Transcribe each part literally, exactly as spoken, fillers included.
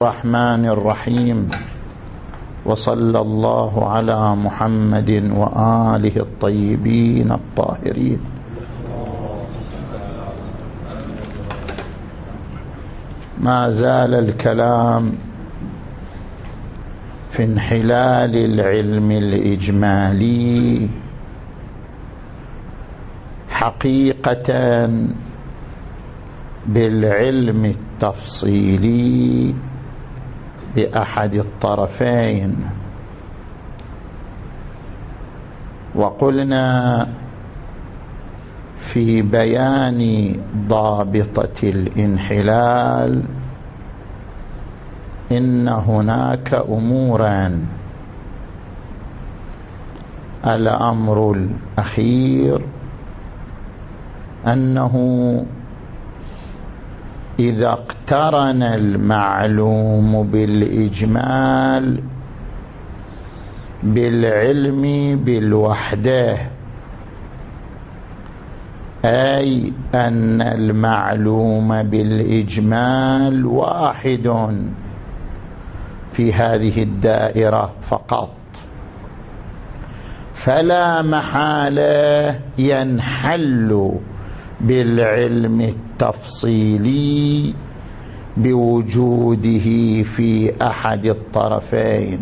الرحمن الرحيم، وصلى الله على محمد وآله الطيبين الطاهرين. ما زال الكلام في انحلال العلم الإجمالي حقيقة بالعلم التفصيلي بأحد الطرفين. وقلنا في بيان ضابطة الانحلال إن هناك أمورا: الأمر الأخير أنه إذا اقترن المعلوم بالإجمال بالعلم بالوحدة، أي أن المعلوم بالإجمال واحد في هذه الدائرة فقط، فلا محالة ينحل بالعلم التفصيلي بوجوده في أحد الطرفين،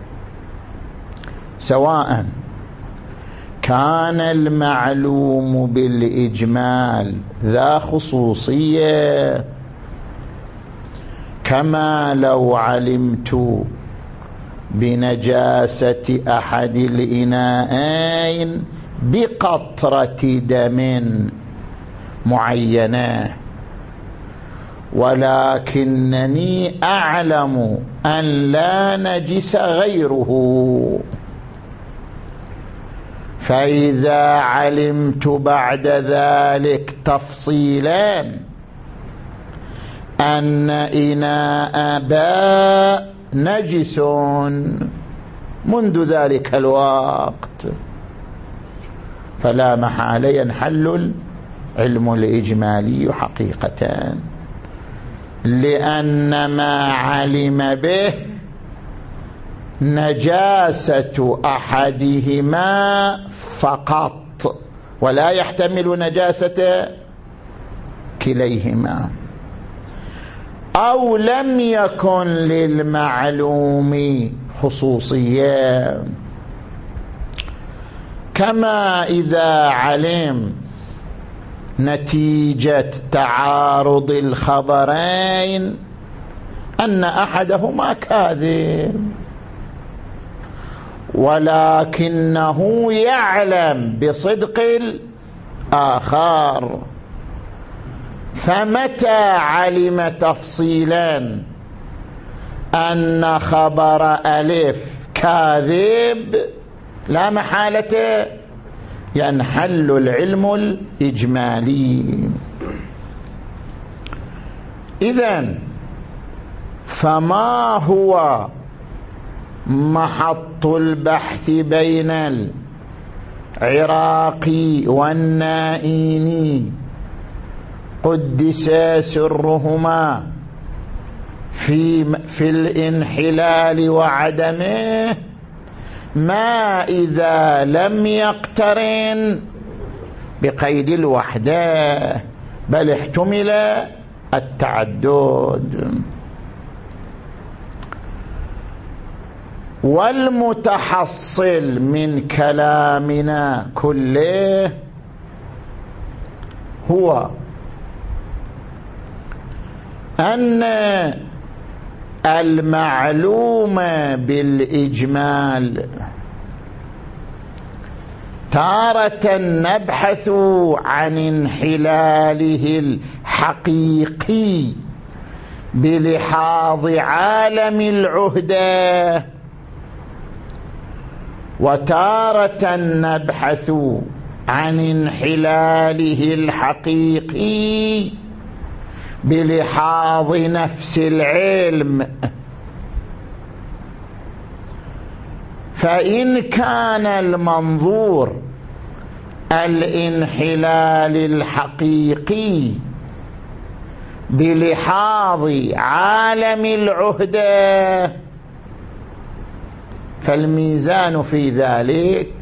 سواء كان المعلوم بالإجمال ذا خصوصية، كما لو علمت بنجاسة أحد الإناءين بقطرة دم معينة، ولكنني أعلم أن لا نجس غيره، فإذا علمت بعد ذلك تفصيلا أن إناء باء نجس منذ ذلك الوقت، فلا محالة ينحل العلم الإجمالي حقيقة، لأن ما علم به نجاسة أحدهما فقط، ولا يحتمل نجاسة كليهما. أو لم يكن للمعلوم خصوصية، كما إذا علم نتيجة تعارض الخبرين أن أحدهما كاذب، ولكنه يعلم بصدق الآخر، فمتى علم تفصيلا أن خبر ألف كاذب لا محالة ينحل العلم الإجمالي. إذن فما هو محط البحث بين العراقي والنائيني قدس سرهما في, في الانحلال وعدمه؟ ما إذا لم يقترن بقيد الوحدة بل احتمل التعدد. والمتحصل من كلامنا كله هو أن المعلوم بالإجمال تارة نبحث عن انحلاله الحقيقي بلحاظ عالم العهدة، وتارة نبحث عن انحلاله الحقيقي بلحاظ نفس العلم. فإن كان المنظور الانحلال الحقيقي بلحاظ عالم العهدة، فالميزان في ذلك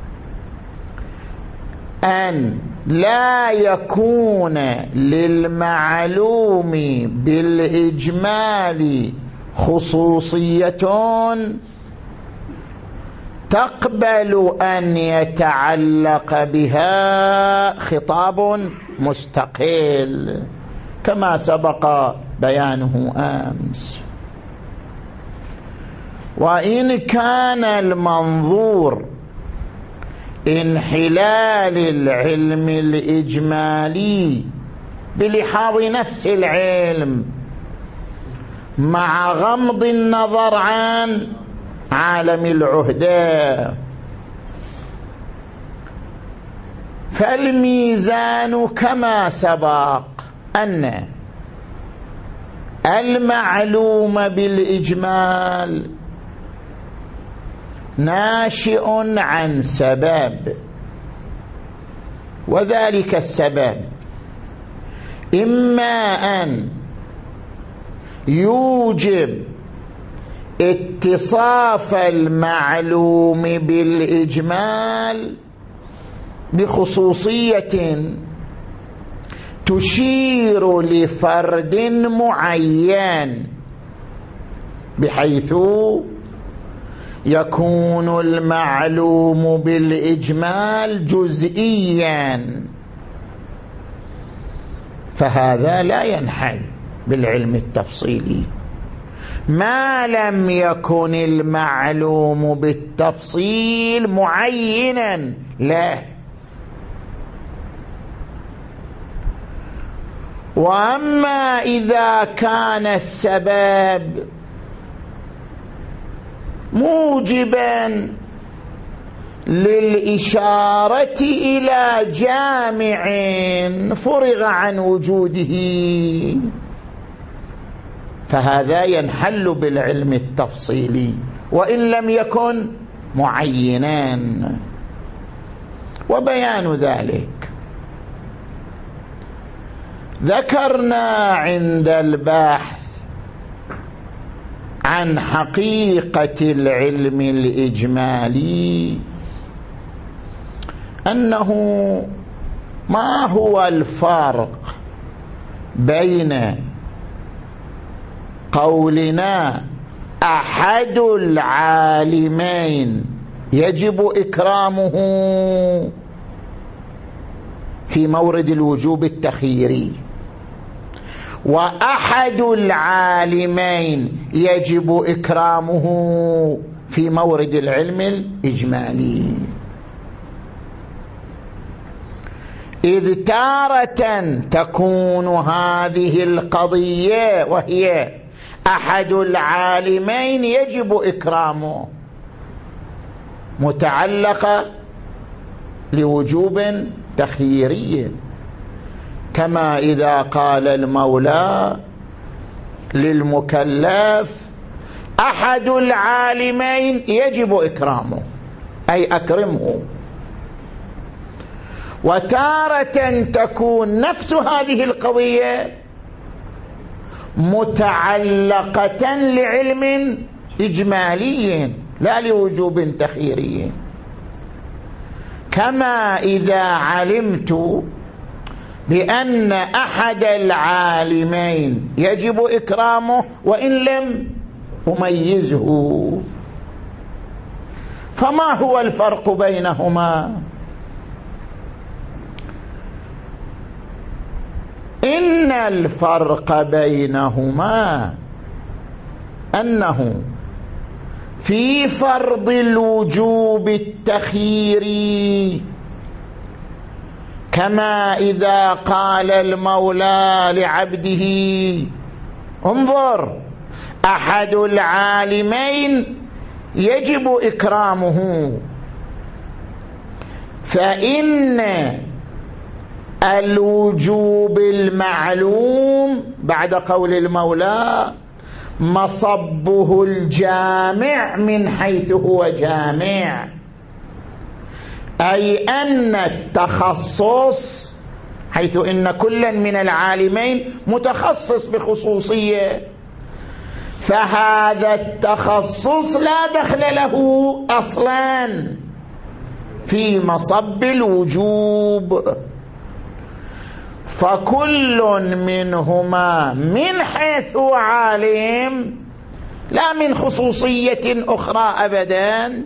أن لا يكون للمعلوم بالإجمال خصوصية تقبل أن يتعلق بها خطاب مستقل كما سبق بيانه أمس. وإن كان المنظور انحلال العلم الإجمالي بلحاظ نفس العلم مع غمض النظر عن عالم العهدة، فالميزان كما سبق أن المعلوم بالإجمال ناشئ عن سبب، وذلك السبب إما أن يوجب اتصاف المعلوم بالإجمال بخصوصية تشير لفرد معين، بحيث يكون المعلوم بالإجمال جزئيا، فهذا لا ينحل بالعلم التفصيلي ما لم يكن المعلوم بالتفصيل معينا له. وأما إذا كان السبب موجبا للإشارة إلى جامع فرغ عن وجوده، فهذا ينحل بالعلم التفصيلي وإن لم يكن معينا. وبيان ذلك ذكرنا عند البحث عن حقيقة العلم الإجمالي أنه ما هو الفرق بين قولنا أحد العالمين يجب إكرامه في مورد الوجوب التخييري، وأحد العالمين يجب إكرامه في مورد العلم الإجمالي. إذ تارة تكون هذه القضية وهي أحد العالمين يجب إكرامه متعلقة لوجوب تخييري، كما إذا قال المولى للمكلف أحد العالمين يجب إكرامه أي أكرمه. وتارة تكون نفس هذه القضية متعلقة لعلم إجمالي لا لوجوب تخييري، كما إذا علمت بأن أحد العالمين يجب إكرامه وإن لم أميزه. فما هو الفرق بينهما؟ إن الفرق بينهما أنه في فرض الوجوب التخييري، كما إذا قال المولى لعبده انظر أحد العالمين يجب إكرامه، فإن الوجوب المعلوم بعد قول المولى مصبه الجامع من حيث هو جامع، أي أن التخصص حيث إن كل من العالمين متخصص بخصوصية، فهذا التخصص لا دخل له أصلا في مصب الوجوب، فكل منهما من حيث هو عالم لا من خصوصية أخرى أبدا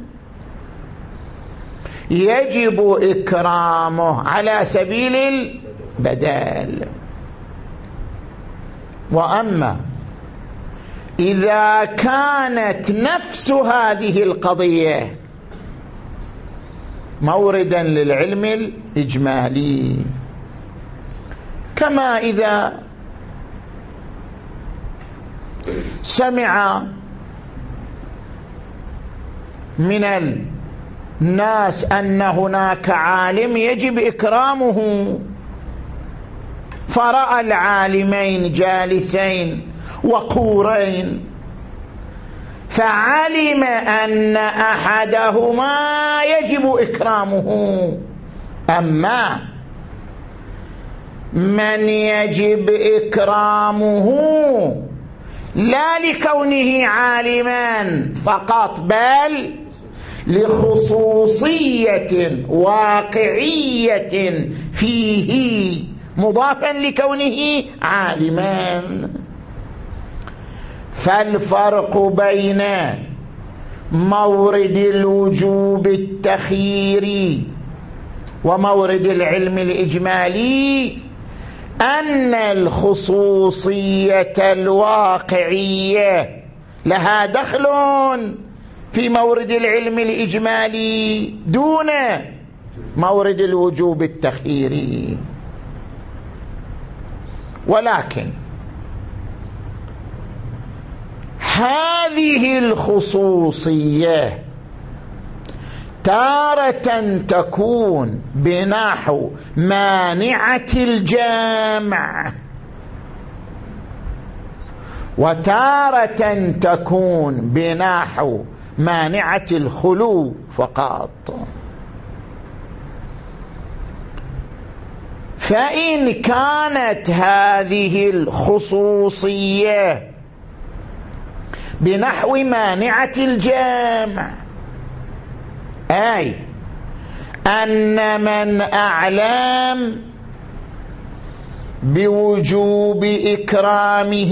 يجب إكرامه على سبيل البدال. وأما إذا كانت نفس هذه القضية موردا للعلم الإجمالي، كما إذا سمع من الناس أن هناك عالم يجب إكرامه، فرأى العالمين جالسين وقورين، فعلم أن أحدهما يجب إكرامه، أما من يجب إكرامه لا لكونه عالما فقط، بل لخصوصية واقعية فيه مضافا لكونه عالما. فالفرق بين مورد الوجوب التخييري ومورد العلم الإجمالي أن الخصوصية الواقعية لها دخل في مورد العلم الإجمالي دون مورد الوجوب التخييري. ولكن هذه الخصوصية تارة تكون بنحو مانعة الجامع، وتارة تكون بنحو مانعة الخلو فقط. فإن كانت هذه الخصوصية بنحو مانعة الجامع، أي أن من أعلم بوجوب إكرامه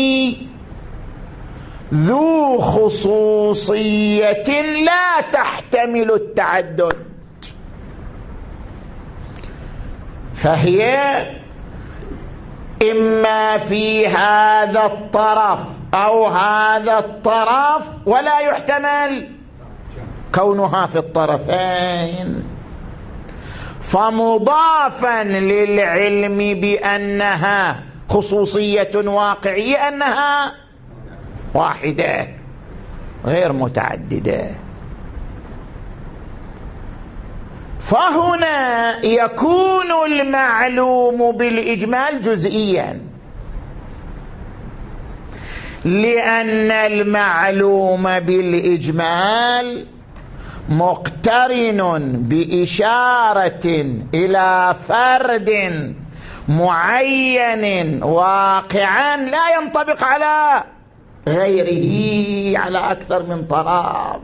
ذو خصوصية لا تحتمل التعدد، فهي إما في هذا الطرف أو هذا الطرف، ولا يحتمل كونها في الطرفين. فمضافا للعلم بأنها خصوصية واقعية أنها واحدة غير متعددة. فهنا يكون المعلوم بالإجمال جزئيا، لأن المعلوم بالإجمال مقترن بإشارة إلى فرد معين واقعا لا ينطبق على غيره على أكثر من طرف.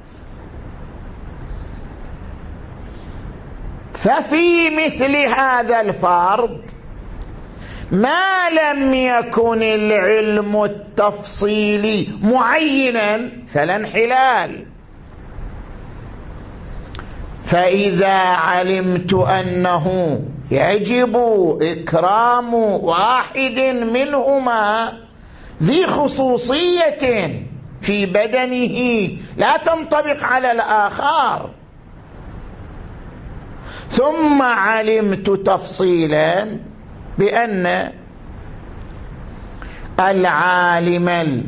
ففي مثل هذا الفرض ما لم يكن العلم التفصيلي معينا فلا انحلال. فإذا علمت أنه يجب إكرام واحد منهما ذي خصوصية في بدنه لا تنطبق على الآخر، ثم علمت تفصيلا بأن العالم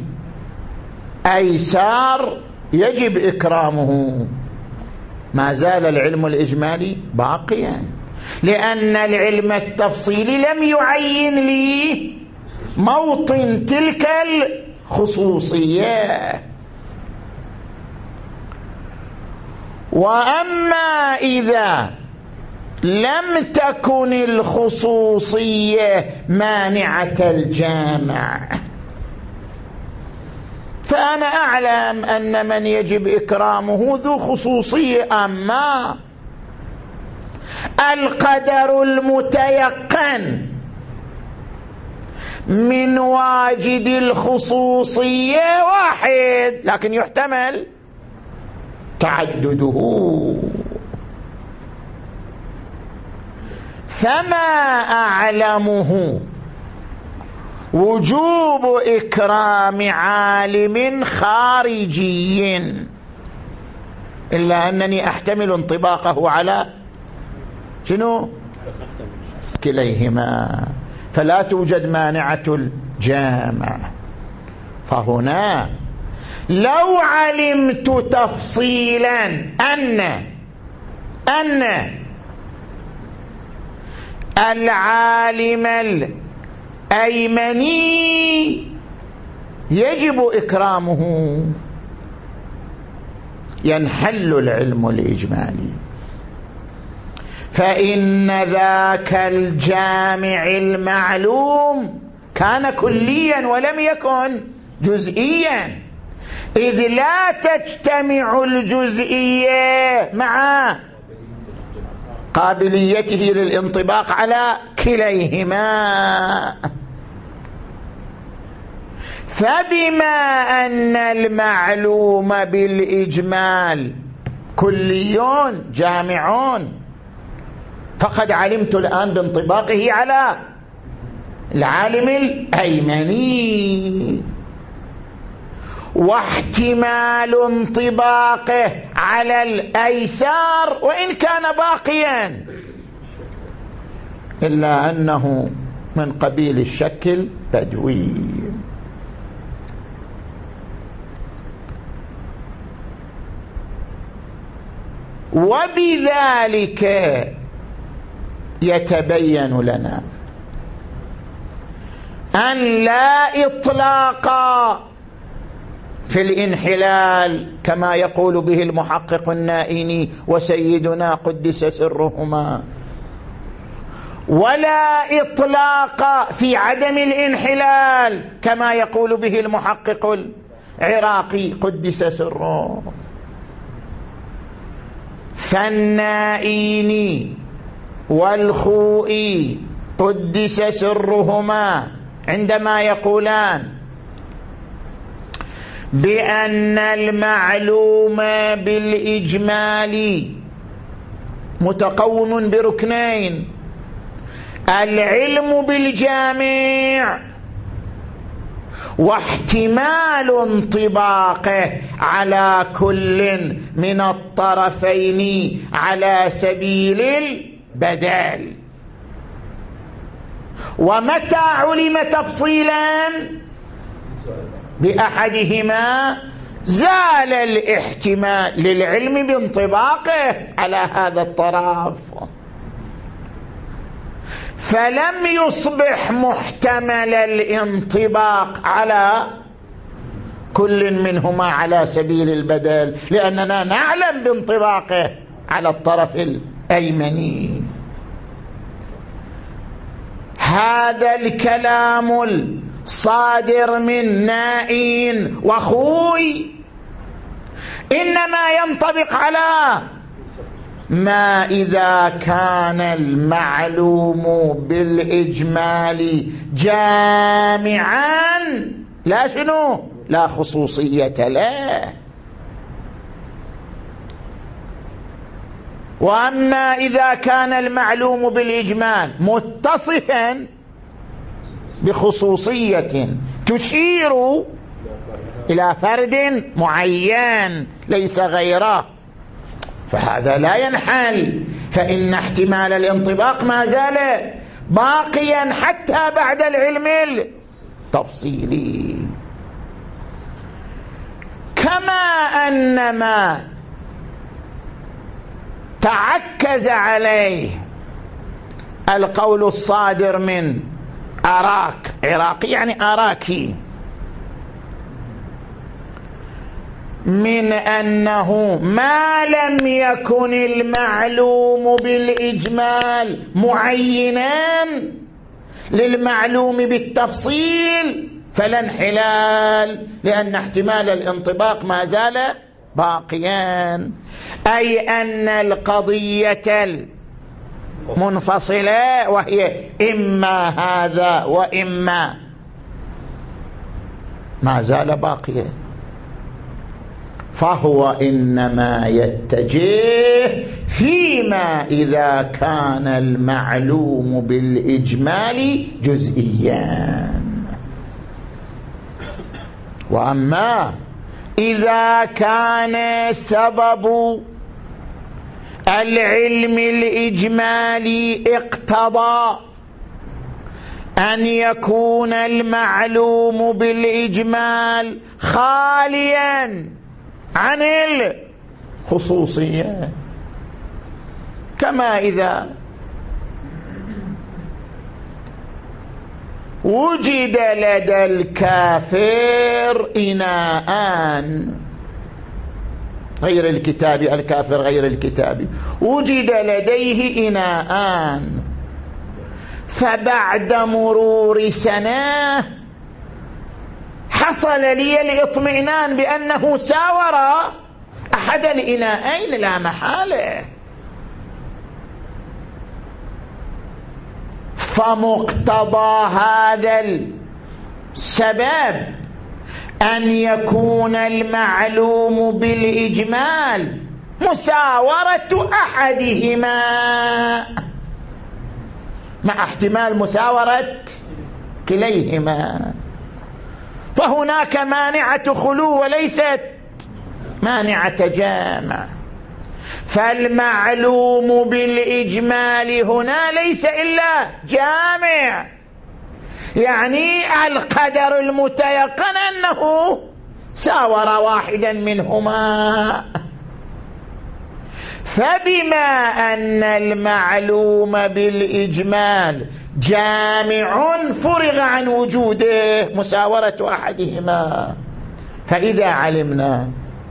الأيسر يجب إكرامه، ما زال العلم الإجمالي باقيا، لأن العلم التفصيلي لم يعين لي موطن تلك الخصوصية. وأما إذا لم تكن الخصوصية مانعة الجامع. فأنا أعلم أن من يجب إكرامه ذو خصوصية، أما القدر المتيقن من واجد الخصوصية واحد، لكن يحتمل تعدده. فما أعلمه وجوب إكرام عالم خارجي، إلا أنني أحتمل انطباقه على شنو؟ كليهما، فلا توجد مانعة الجامع. فهنا لو علمت تفصيلا أن أن العالم الأيمني يجب إكرامه، ينحل العلم الإجمالي، فإن ذاك الجامع المعلوم كان كليا ولم يكن جزئيا، إذ لا تجتمع الجزئية مع قابليته للانطباق على كليهما. فبما أن المعلوم بالإجمال كليون جامعون، فقد علمت الآن بانطباقه على العالم الأيمني، واحتمال انطباقه على الأيسار وإن كان باقيا، إلا أنه من قبيل الشك البدوي. وبذلك يتبين لنا أن لا إطلاق في الانحلال كما يقول به المحقق النائيني وسيدنا قدس سرهما، ولا إطلاق في عدم الانحلال كما يقول به المحقق العراقي قدس سره. فالنائيني والخوئي قدس سرهما عندما يقولان بأن المعلوم بالإجمال متقوم بركنين: العلم بالجامع واحتمال انطباقه على كل من الطرفين على سبيل البدل. ومتى علم تفصيلا بأحدهما زال الاحتمال للعلم بانطباقه على هذا الطرف، فلم يصبح محتمل الانطباق على كل منهما على سبيل البدل، لأننا نعلم بانطباقه على الطرف الأيمني. هذا الكلام الصادر من نائين وخوي إنما ينطبق على ما إذا كان المعلوم بالإجمال جامعا لا شنو لا خصوصية له، وأما إذا كان المعلوم بالإجمال متصفا بخصوصية تشير إلى فرد معين ليس غيره، فهذا لا ينحل، فإن احتمال الانطباق ما زال باقيا حتى بعد العلم التفصيلي. كما أن ما تعكز عليه القول الصادر من أراك، عراقي يعني أراكي، من أنه ما لم يكن المعلوم بالإجمال معينا للمعلوم بالتفصيل فلا انحلال، لأن احتمال الانطباق ما زال باقيا. أي أن القضية المنفصلة وهي إما هذا وإما ما زال باقيا، فهو إنما يتجه فيما إذا كان المعلوم بالإجمال جزئيا. وأما إذا كان سبب العلم الإجمالي اقتضى أن يكون المعلوم بالإجمال خاليا عن الخصوصية، كما إذا وجد لدى الكافر إناءان غير الكتاب، الكافر غير الكتاب، وجد لديه إناءان، فبعد مرور سنة حصل لي الاطمئنان بأنه ساور أحد الإناءين لا محالة، فمقتضى هذا السبب أن يكون المعلوم بالإجمال مساورة أحدهما مع احتمال مساورة كليهما، فهناك مانعة خلو وليست مانعة جامع. فالمعلوم بالإجمال هنا ليس إلا جامع، يعني القدر المتيقن أنه ساور واحدا منهما. فبما أن المعلوم بالإجمال جامع فرغ عن وجوده مساورة أحدهما، فإذا علمنا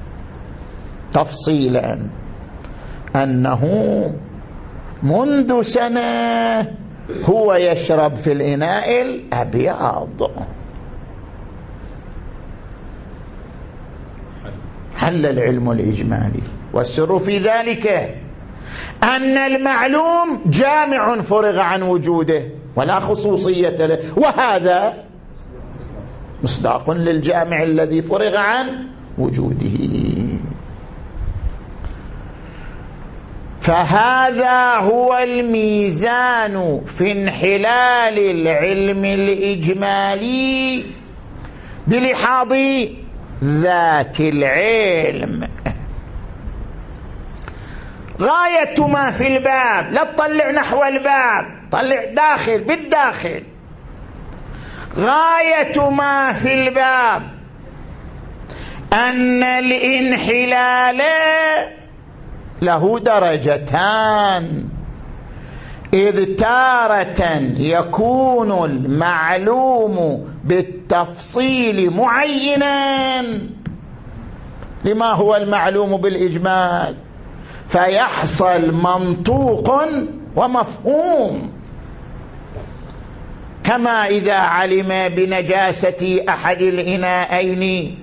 تفصيلا أنه منذ سنة هو يشرب في الإناء الأبيض حل العلم الإجمالي، والسر في ذلك أن المعلوم جامع فرغ عن وجوده ولا خصوصية له، وهذا مصداق للجامع الذي فرغ عن وجوده. فهذا هو الميزان في انحلال العلم الإجمالي بلحاظ ذات العلم. غاية ما في الباب، لا تطلع نحو الباب، طلع داخل بالداخل. غاية ما في الباب أن الانحلال له درجتان، إذ تارة يكون المعلوم بالتفصيل معينا لما هو المعلوم بالإجمال، فيحصل منطوق ومفهوم، كما إذا علم بنجاسة أحد الإناءين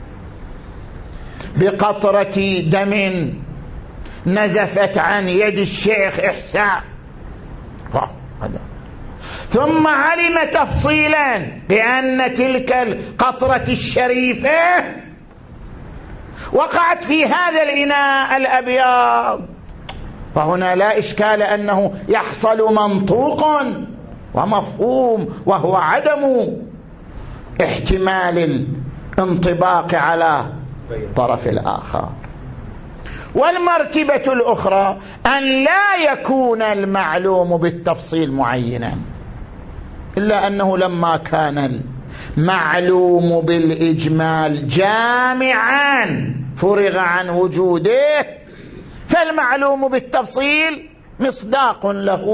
بقطرة دم نزفت عن يد الشيخ إحسان، ثم علم تفصيلا بأن تلك القطرة الشريفة وقعت في هذا الإناء الأبيض، فهنا لا إشكال أنه يحصل منطوق ومفهوم، وهو عدم احتمال الانطباق على الطرف الآخر. والمرتبة الأخرى أن لا يكون المعلوم بالتفصيل معينا، إلا أنه لما كان المعلوم بالإجمال جامعا فرغ عن وجوده، فالمعلوم بالتفصيل مصداق له،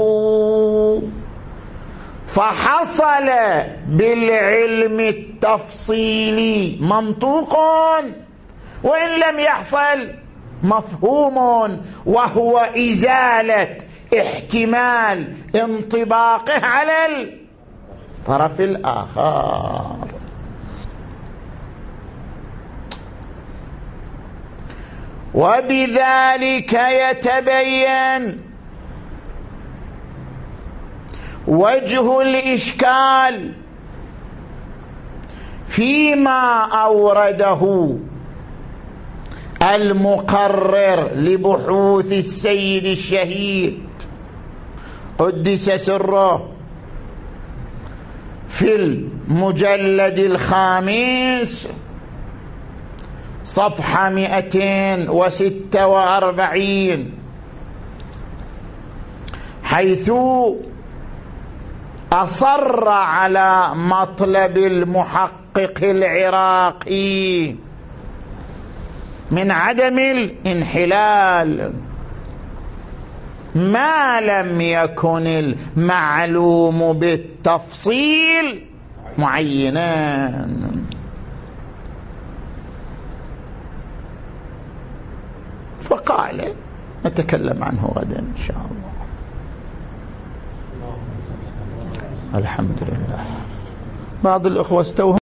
فحصل بالعلم التفصيلي منطوق وإن لم يحصل مفهوم، وهو إزالة احتمال انطباقه على الطرف الآخر. وبذلك يتبين وجه الإشكال فيما أورده المقرر لبحوث السيد الشهيد قدس سره في المجلد الخامس صفحة مئتين وستة وأربعين، حيث أصر على مطلب المحقق العراقي من عدم الانحلال ما لم يكن المعلوم بالتفصيل معينا. فقال نتكلم عنه غدا إن شاء الله. الحمد لله. بعض الأخوة استوهم